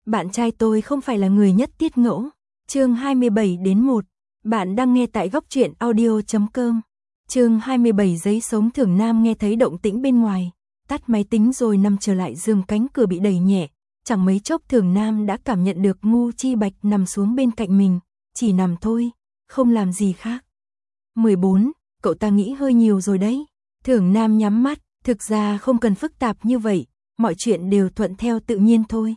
Bạn trai tôi không phải là người nhất tiết ngẫu. Chương 27-1. Bạn đang nghe tại goctruyện.audio.com. Chương 27. Giấy sống. Thưởng Nam nghe thấy động tĩnh bên ngoài, tắt máy tính rồi nằm trở lại giường. Cánh cửa bị đẩy nhẹ, chẳng mấy chốc Thưởng Nam đã cảm nhận được Ngô Chi Bạch nằm xuống bên cạnh mình, chỉ nằm thôi, không làm gì khác. 14. Cậu ta nghĩ hơi nhiều rồi đấy. Thưởng Nam nhắm mắt, thực ra không cần phức tạp như vậy, mọi chuyện đều thuận theo tự nhiên thôi.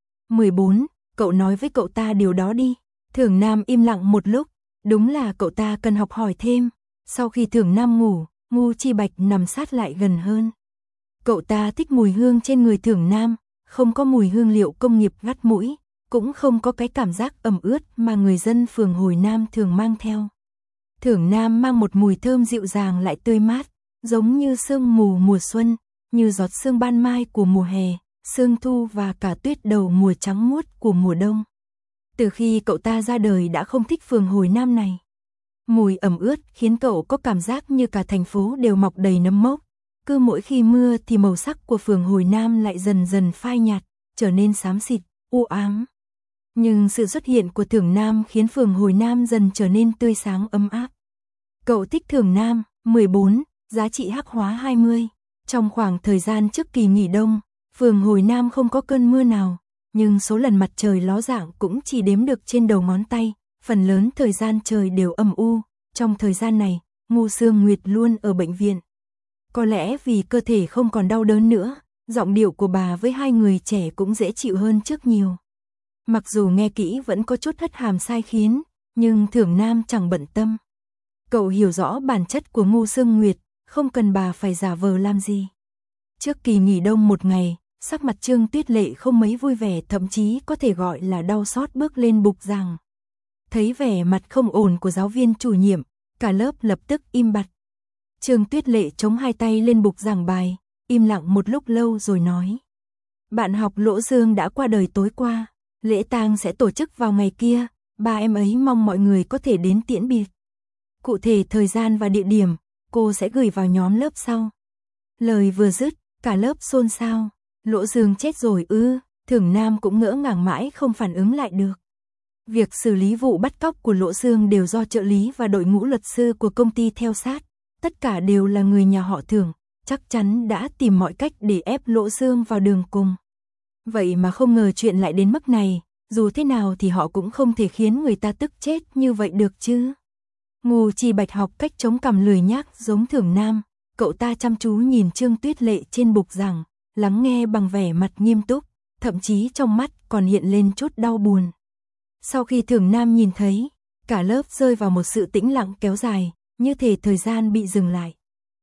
14. Cậu nói với cậu ta điều đó đi. Thưởng Nam im lặng một lúc, đúng là cậu ta cần học hỏi thêm. Sau khi Thưởng Nam ngủ, Ngô Chi Bạch nằm sát lại gần hơn. Cậu ta thích mùi hương trên người Thưởng Nam, không có mùi hương liệu công nghiệp gắt mũi, cũng không có cái cảm giác ẩm ướt mà người dân phường Hồi Nam thường mang theo. Thưởng Nam mang một mùi thơm dịu dàng lại tươi mát, giống như sương mù mùa xuân, như giọt sương ban mai của mùa hè, sương thu và cả tuyết đầu mùa trắng muốt của mùa đông. Từ khi cậu ta ra đời đã không thích phường Hồi Nam này. Mùi ẩm ướt khiến cậu có cảm giác như cả thành phố đều mọc đầy nấm mốc. Cứ mỗi khi mưa thì màu sắc của phường Hồi Nam lại dần dần phai nhạt, trở nên xám xịt, u ám. Nhưng sự xuất hiện của Thưởng Nam khiến phường Hồi Nam dần trở nên tươi sáng ấm áp. Cậu thích Thưởng Nam. 14. Giá trị hắc hóa 20. Trong khoảng thời gian trước kỳ nghỉ đông, phường Hồi Nam không có cơn mưa nào, nhưng số lần mặt trời ló dạng cũng chỉ đếm được trên đầu ngón tay, phần lớn thời gian trời đều âm u. Trong thời gian này, Ngô Sương Nguyệt luôn ở bệnh viện. Có lẽ vì cơ thể không còn đau đớn nữa, giọng điệu của bà với hai người trẻ cũng dễ chịu hơn trước nhiều. Mặc dù nghe kỹ vẫn có chút hất hàm sai khiến, nhưng Thưởng Nam chẳng bận tâm. Cậu hiểu rõ bản chất của Ngô Sương Nguyệt, không cần bà phải giả vờ làm gì. Trước kỳ nghỉ đông một ngày, sắc mặt Trương Tuyết Lệ không mấy vui vẻ, thậm chí có thể gọi là đau xót bước lên bục giảng. Thấy vẻ mặt không ổn của giáo viên chủ nhiệm, cả lớp lập tức im bặt. Trương Tuyết Lệ chống hai tay lên bục giảng bài, im lặng một lúc lâu rồi nói: Bạn học Lỗ Dương đã qua đời tối qua, lễ tang sẽ tổ chức vào ngày kia, ba em ấy mong mọi người có thể đến tiễn biệt. Cụ thể thời gian và địa điểm, cô sẽ gửi vào nhóm lớp sau. Lời vừa dứt, cả lớp xôn xao. Lỗ Dương chết rồi ư? Thưởng Nam cũng ngỡ ngàng mãi không phản ứng lại được. Việc xử lý vụ bắt cóc của Lỗ Dương đều do trợ lý và đội ngũ luật sư của công ty theo sát. Tất cả đều là người nhà họ Thưởng, chắc chắn đã tìm mọi cách để ép Lỗ Dương vào đường cùng. Vậy mà không ngờ chuyện lại đến mức này, dù thế nào thì họ cũng không thể khiến người ta tức chết như vậy được chứ. Ngô Chi Bạch học cách chống cằm lười nhác giống Thưởng Nam, cậu ta chăm chú nhìn Trương Tuyết Lệ trên bục giảng, lắng nghe bằng vẻ mặt nghiêm túc, thậm chí trong mắt còn hiện lên chút đau buồn. Sau khi Thưởng Nam nhìn thấy, cả lớp rơi vào một sự tĩnh lặng kéo dài, như thể thời gian bị dừng lại.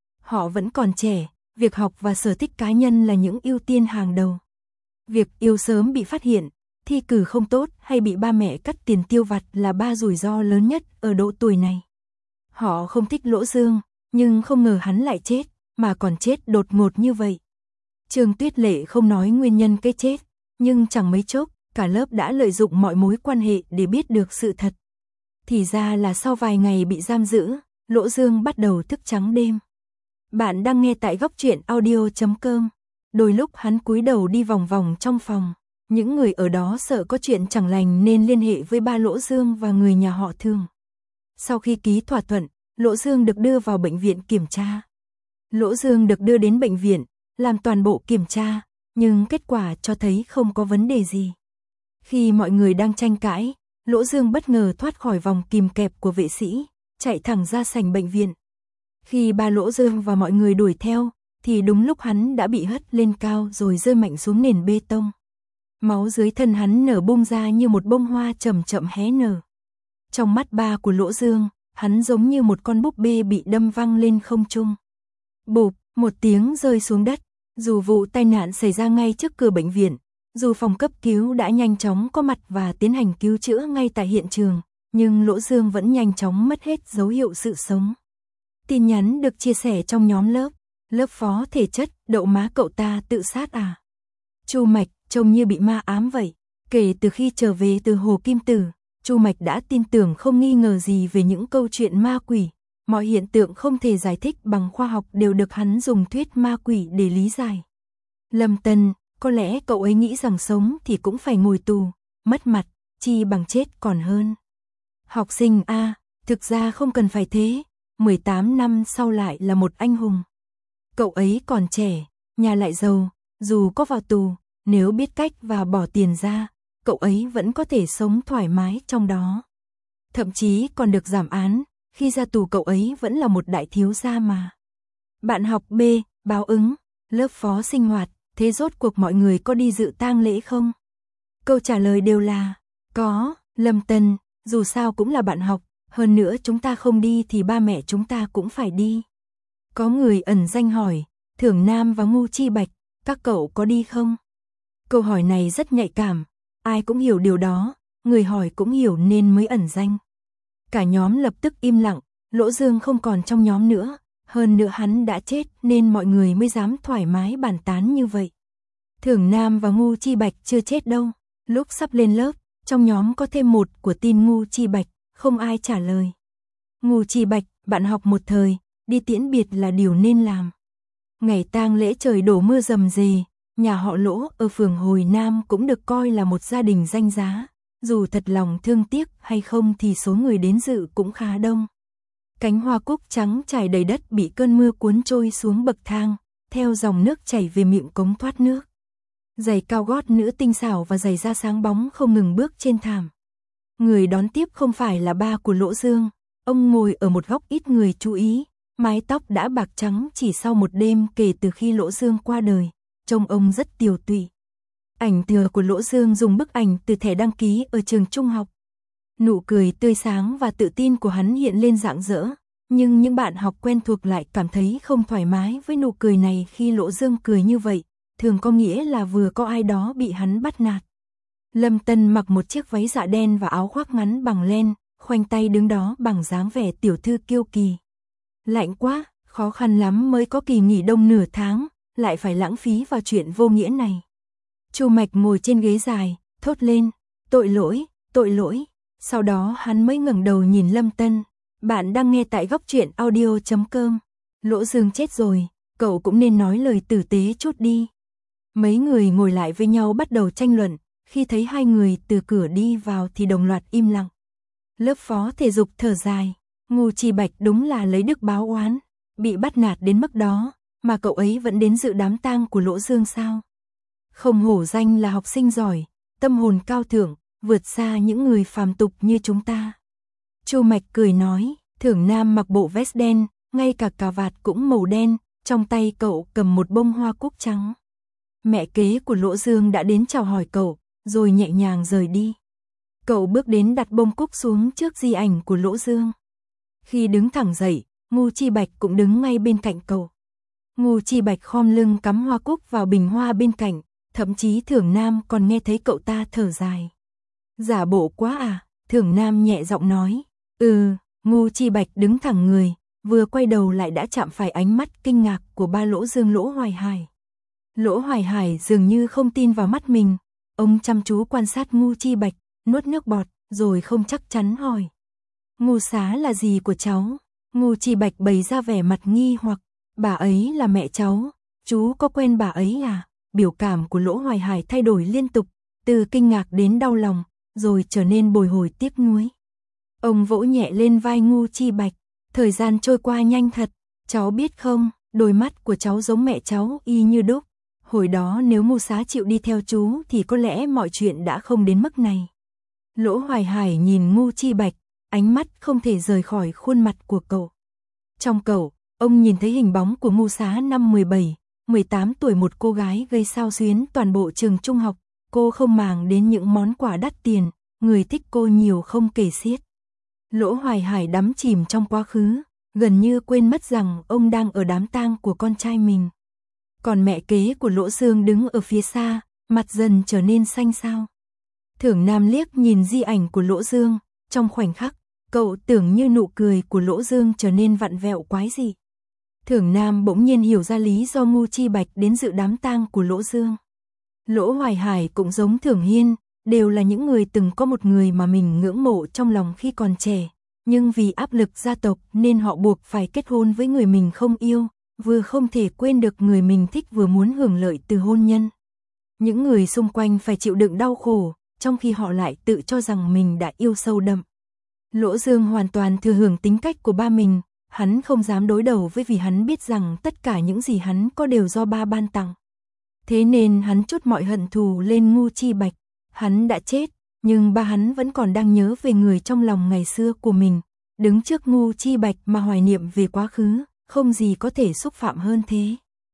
Họ vẫn còn trẻ, việc học và sở thích cá nhân là những ưu tiên hàng đầu. Việc yêu sớm bị phát hiện, thi cử không tốt hay bị ba mẹ cắt tiền tiêu vặt là ba rủi ro lớn nhất ở độ tuổi này. Họ không thích Lỗ Dương, nhưng không ngờ hắn lại chết, mà còn chết đột ngột như vậy. Trương Tuyết Lệ không nói nguyên nhân cái chết, nhưng chẳng mấy chốc, cả lớp đã lợi dụng mọi mối quan hệ để biết được sự thật. Thì ra là sau vài ngày bị giam giữ, Lỗ Dương bắt đầu thức trắng đêm. Bạn đang nghe tại goctruyện.audio.com. Đôi lúc hắn cúi đầu đi vòng vòng trong phòng. Những người ở đó sợ có chuyện chẳng lành nên liên hệ với ba Lỗ Dương và người nhà họ Thưởng. Sau khi ký thỏa thuận, Lỗ Dương được đưa vào bệnh viện kiểm tra. Lỗ Dương được đưa đến bệnh viện, làm toàn bộ kiểm tra, nhưng kết quả cho thấy không có vấn đề gì. Khi mọi người đang tranh cãi, Lỗ Dương bất ngờ thoát khỏi vòng kìm kẹp của vệ sĩ, chạy thẳng ra sảnh bệnh viện. Khi ba Lỗ Dương và mọi người đuổi theo, thì đúng lúc hắn đã bị hất lên cao rồi rơi mạnh xuống nền bê tông. Máu dưới thân hắn nở bung ra như một bông hoa chậm chậm hé nở. Trong mắt ba của Lỗ Dương, hắn giống như một con búp bê bị đâm văng lên không trung. Bụp, một tiếng rơi xuống đất. Dù vụ tai nạn xảy ra ngay trước cửa bệnh viện, dù phòng cấp cứu đã nhanh chóng có mặt và tiến hành cứu chữa ngay tại hiện trường, nhưng Lỗ Dương vẫn nhanh chóng mất hết dấu hiệu sự sống. Tin nhắn được chia sẻ trong nhóm lớp. Lớp phó thể chất, đậu má cậu ta tự sát à? Chu Mạch trông như bị ma ám vậy. Kể từ khi trở về từ Hồ Kim Tử, Chu Mạch đã tin tưởng không nghi ngờ gì về những câu chuyện ma quỷ. Mọi hiện tượng không thể giải thích bằng khoa học đều được hắn dùng thuyết ma quỷ để lý giải. Lâm Tân, Có lẽ cậu ấy nghĩ rằng sống thì cũng phải ngồi tù, mất mặt, chi bằng chết còn hơn. Học sinh A, thực ra không cần phải thế, 18 năm sau lại là một anh hùng. Cậu ấy còn trẻ, nhà lại giàu, dù có vào tù, nếu biết cách và bỏ tiền ra, cậu ấy vẫn có thể sống thoải mái trong đó. Thậm chí còn được giảm án, khi ra tù cậu ấy vẫn là một đại thiếu gia mà. Bạn học B, báo ứng, lớp phó sinh hoạt, thế rốt cuộc mọi người có đi dự tang lễ không? Câu trả lời đều là, có, Lâm Tân, dù sao cũng là bạn học, hơn nữa chúng ta không đi thì ba mẹ chúng ta cũng phải đi. Có người ẩn danh hỏi, Thưởng Nam và Ngu Chi Bạch, các cậu có đi không? Câu hỏi này rất nhạy cảm, ai cũng hiểu điều đó, người hỏi cũng hiểu nên mới ẩn danh. Cả nhóm lập tức im lặng, Lỗ Dương không còn trong nhóm nữa, hơn nữa hắn đã chết nên mọi người mới dám thoải mái bàn tán như vậy. Thưởng Nam và Ngu Chi Bạch chưa chết đâu, lúc sắp lên lớp, trong nhóm có thêm một của tin Ngu Chi Bạch, không ai trả lời. Ngu Chi Bạch, bạn học một thời, đi tiễn biệt là điều nên làm. Ngày tang lễ trời đổ mưa rầm rề, nhà họ Lỗ ở phường Hồi Nam cũng được coi là một gia đình danh giá, dù thật lòng thương tiếc hay không thì số người đến dự cũng khá đông. Cánh hoa cúc trắng trải đầy đất bị cơn mưa cuốn trôi xuống bậc thang, theo dòng nước chảy về miệng cống thoát nước. Giày cao gót nữ tinh xảo và giày da sáng bóng không ngừng bước trên thảm. Người đón tiếp không phải là ba của Lỗ Dương, ông ngồi ở một góc ít người chú ý, mái tóc đã bạc trắng chỉ sau một đêm kể từ khi Lỗ Dương qua đời, trông ông rất tiều tụy. Ảnh thừa của Lỗ Dương dùng bức ảnh từ thẻ đăng ký ở trường trung học. Nụ cười tươi sáng và tự tin của hắn hiện lên rạng rỡ, nhưng những bạn học quen thuộc lại cảm thấy không thoải mái với nụ cười này khi Lỗ Dương cười như vậy, thường có nghĩa là vừa có ai đó bị hắn bắt nạt. Lâm Tân mặc một chiếc váy dạ đen và áo khoác ngắn bằng len, khoanh tay đứng đó bằng dáng vẻ tiểu thư kiêu kỳ. Lạnh quá, khó khăn lắm mới có kỳ nghỉ đông nửa tháng, lại phải lãng phí vào chuyện vô nghĩa này. Chu Mạch ngồi trên ghế dài, thốt lên, tội lỗi, tội lỗi. Sau đó hắn mới ngẩng đầu nhìn Lâm Tân, bạn đang nghe tại góc truyện audio.com. Lỗ Dương chết rồi, cậu cũng nên nói lời tử tế chút đi. Mấy người ngồi lại với nhau bắt đầu tranh luận, khi thấy hai người từ cửa đi vào thì đồng loạt im lặng. Lớp phó thể dục thở dài, Ngu Chi Bạch đúng là lấy đức báo oán, bị bắt nạt đến mức đó, mà cậu ấy vẫn đến dự đám tang của Lỗ Dương sao? Không hổ danh là học sinh giỏi, tâm hồn cao thượng, vượt xa những người phàm tục như chúng ta. Chu Mạch cười nói, Thưởng Nam mặc bộ vest đen, ngay cả cà vạt cũng màu đen, trong tay cậu cầm một bông hoa cúc trắng. Mẹ kế của Lỗ Dương đã đến chào hỏi cậu, rồi nhẹ nhàng rời đi. Cậu bước đến đặt bông cúc xuống trước di ảnh của Lỗ Dương. Khi đứng thẳng dậy, Ngu Chi Bạch cũng đứng ngay bên cạnh cậu. Ngu Chi Bạch khom lưng cắm hoa cúc vào bình hoa bên cạnh, thậm chí Thưởng Nam còn nghe thấy cậu ta thở dài. Giả bộ quá à, Thưởng Nam nhẹ giọng nói. Ngu Chi Bạch đứng thẳng người, vừa quay đầu lại đã chạm phải ánh mắt kinh ngạc của ba Lỗ Dương Lỗ Hoài Hải. Lỗ Hoài Hải dường như không tin vào mắt mình, ông chăm chú quan sát Ngu Chi Bạch, nuốt nước bọt, rồi không chắc chắn hỏi. Ngu Xá là gì của cháu? Ngu Chi Bạch bày ra vẻ mặt nghi hoặc, bà ấy là mẹ cháu, chú có quen bà ấy à? Biểu cảm của Lỗ Hoài Hải thay đổi liên tục, từ kinh ngạc đến đau lòng, rồi trở nên bồi hồi tiếc nuối. Ông vỗ nhẹ lên vai Ngu Chi Bạch, thời gian trôi qua nhanh thật, cháu biết không, đôi mắt của cháu giống mẹ cháu y như đúc. Hồi đó nếu Ngu Xá chịu đi theo chú thì có lẽ mọi chuyện đã không đến mức này. Lỗ Hoài Hải nhìn Ngu Chi Bạch, ánh mắt không thể rời khỏi khuôn mặt của cậu. Trong cậu, ông nhìn thấy hình bóng của Ngu Xá năm 17, 18 tuổi, một cô gái gây xao xuyến toàn bộ trường trung học. Cô không màng đến những món quà đắt tiền, người thích cô nhiều không kể xiết. Lỗ Hoài Hải đắm chìm trong quá khứ, gần như quên mất rằng ông đang ở đám tang của con trai mình. Còn mẹ kế của Lỗ Dương đứng ở phía xa, mặt dần trở nên xanh xao. Thưởng Nam liếc nhìn di ảnh của Lỗ Dương, trong khoảnh khắc, cậu tưởng như nụ cười của Lỗ Dương trở nên vặn vẹo quái dị. Thưởng Nam bỗng nhiên hiểu ra lý do Ngu Chi Bạch đến dự đám tang của Lỗ Dương. Lỗ Hoài Hải cũng giống Thưởng Hiên, đều là những người từng có một người mà mình ngưỡng mộ trong lòng khi còn trẻ, nhưng vì áp lực gia tộc nên họ buộc phải kết hôn với người mình không yêu, vừa không thể quên được người mình thích vừa muốn hưởng lợi từ hôn nhân. Những người xung quanh phải chịu đựng đau khổ, trong khi họ lại tự cho rằng mình đã yêu sâu đậm. Lỗ Dương hoàn toàn thừa hưởng tính cách của ba mình, hắn không dám đối đầu với vì hắn biết rằng tất cả những gì hắn có đều do ba ban tặng. Thế nên hắn trút mọi hận thù lên Ngưu Chi Bạch. Hắn đã chết, nhưng ba hắn vẫn còn đang nhớ về người trong lòng ngày xưa của mình. Đứng trước Ngưu Chi Bạch mà hoài niệm về quá khứ, không gì có thể xúc phạm hơn thế.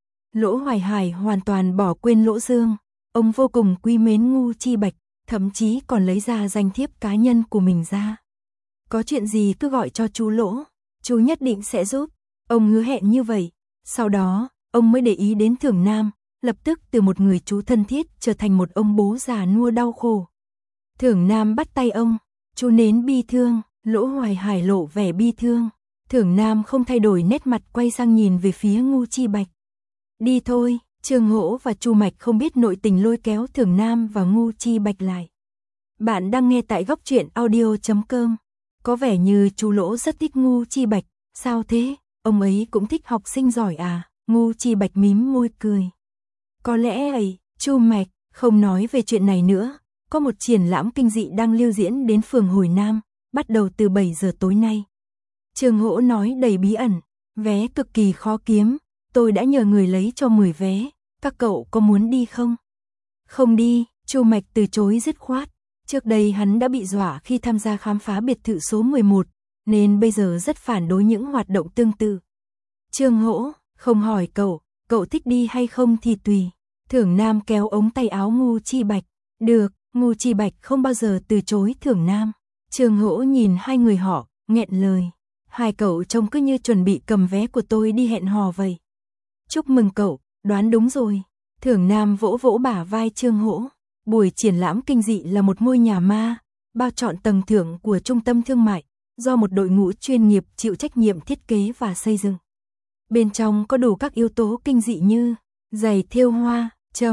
Lỗ Hoài Hải hoàn toàn bỏ quên Lỗ Dương. Ông vô cùng quý mến Ngưu Chi Bạch, thậm chí còn lấy ra danh thiếp cá nhân của mình ra. Có chuyện gì cứ gọi cho chú Lỗ, chú nhất định sẽ giúp. Ông hứa hẹn như vậy. Sau đó, ông mới để ý đến Thưởng Nam, lập tức từ một người chú thân thiết trở thành một ông bố già nua đau khổ. Thưởng Nam bắt tay ông, chú nến bi thương. Lỗ Hoài Hải lộ vẻ bi thương. Thưởng Nam không thay đổi nét mặt, quay sang nhìn về phía Ngưu Chi Bạch. Đi thôi. Trương Hỗ và Chu Mạch không biết nội tình lôi kéo Thưởng Nam và Ngưu Chi Bạch lại. Bạn đang nghe tại góc truyện audio.com. Có vẻ như chú Lỗ rất thích Ngưu Chi Bạch. Sao thế? Ông ấy cũng thích học sinh giỏi à? Ngưu Chi Bạch mím môi cười. Có lẽ ấy. Chu Mạch không nói về chuyện này nữa. Có một triển lãm kinh dị đang lưu diễn đến phường Hồi Nam, bắt đầu từ 7 giờ tối nay. Trương Hỗ nói đầy bí ẩn. Vé cực kỳ khó kiếm. Tôi đã nhờ người lấy cho 10 vé. Các cậu có muốn đi không? Không đi. Chu Mạch từ chối dứt khoát. Trước đây hắn đã bị dọa khi tham gia khám phá biệt thự số 11, nên bây giờ rất phản đối những hoạt động tương tự. Trương Hỗ không hỏi cậu thích đi hay không thì tùy. Thưởng Nam kéo ống tay áo Ngưu Chi Bạch. Được. Ngưu Chi Bạch không bao giờ từ chối Thưởng Nam. Trương Hỗ nhìn hai người họ, nghẹn lời. Hai cậu trông cứ như chuẩn bị cầm vé của tôi đi hẹn hò vậy. Chúc mừng cậu, đoán đúng rồi. Thưởng Nam vỗ vỗ bả vai Trương Hỗ. Buổi triển lãm kinh dị là một ngôi nhà ma, bao trọn tầng thượng của trung tâm thương mại, do một đội ngũ chuyên nghiệp chịu trách nhiệm thiết kế và xây dựng. Bên trong có đủ các yếu tố kinh dị như giày thêu hoa,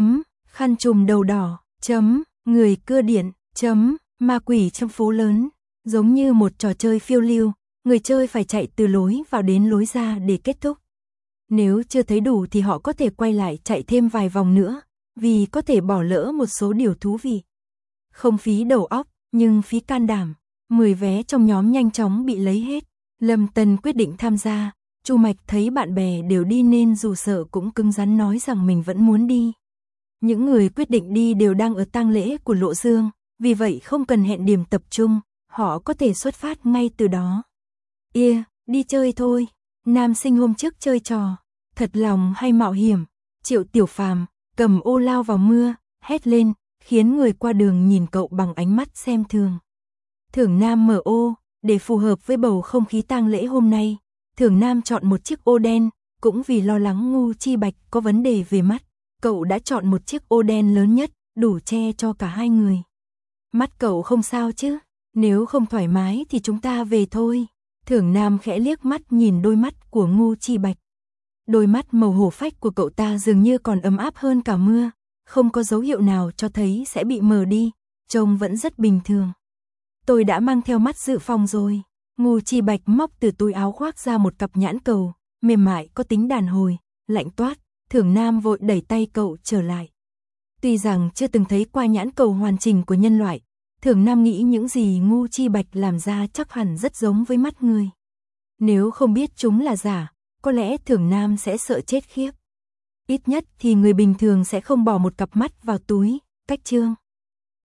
khăn trùm đầu đỏ, người cưa điện, ma quỷ trong phố lớn, giống như một trò chơi phiêu lưu, người chơi phải chạy từ lối vào đến lối ra để kết thúc. Nếu chưa thấy đủ thì họ có thể quay lại chạy thêm vài vòng nữa, vì có thể bỏ lỡ một số điều thú vị. Không phí đầu óc, nhưng phí can đảm. 10 vé trong nhóm nhanh chóng bị lấy hết. Lâm Tân quyết định tham gia. Chu Mạch thấy bạn bè đều đi nên dù sợ cũng cứng rắn nói rằng mình vẫn muốn đi. Những người quyết định đi đều đang ở tang lễ của Lộ Dương, vì vậy không cần hẹn điểm tập trung, họ có thể xuất phát ngay từ đó. Đi chơi thôi. Nam sinh hôm trước chơi trò thật lòng hay mạo hiểm. Triệu Tiểu Phàm cầm ô lao vào mưa, hét lên, khiến người qua đường nhìn cậu bằng ánh mắt xem thường. Thưởng Nam mở ô, để phù hợp với bầu không khí tang lễ hôm nay. Thưởng Nam chọn một chiếc ô đen, cũng vì lo lắng Ngưu Chi Bạch có vấn đề về mắt. Cậu đã chọn một chiếc ô đen lớn nhất, đủ che cho cả hai người. Mắt cậu không sao chứ? Nếu không thoải mái thì chúng ta về thôi. Thưởng Nam khẽ liếc mắt nhìn đôi mắt của Ngưu Chi Bạch. Đôi mắt màu hổ phách của cậu ta dường như còn ấm áp hơn cả mưa, không có dấu hiệu nào cho thấy sẽ bị mờ đi, trông vẫn rất bình thường. Tôi đã mang theo mắt dự phòng rồi. Ngưu Chi Bạch móc từ túi áo khoác ra một cặp nhãn cầu, mềm mại có tính đàn hồi, lạnh toát. Thưởng Nam vội đẩy tay cậu trở lại. Tuy rằng chưa từng thấy qua nhãn cầu hoàn chỉnh của nhân loại, Thưởng Nam nghĩ những gì Ngưu Chi Bạch làm ra chắc hẳn rất giống với mắt người. Nếu không biết chúng là giả, có lẽ Thưởng Nam sẽ sợ chết khiếp. Ít nhất thì người bình thường sẽ không bỏ một cặp mắt vào túi. Cách chương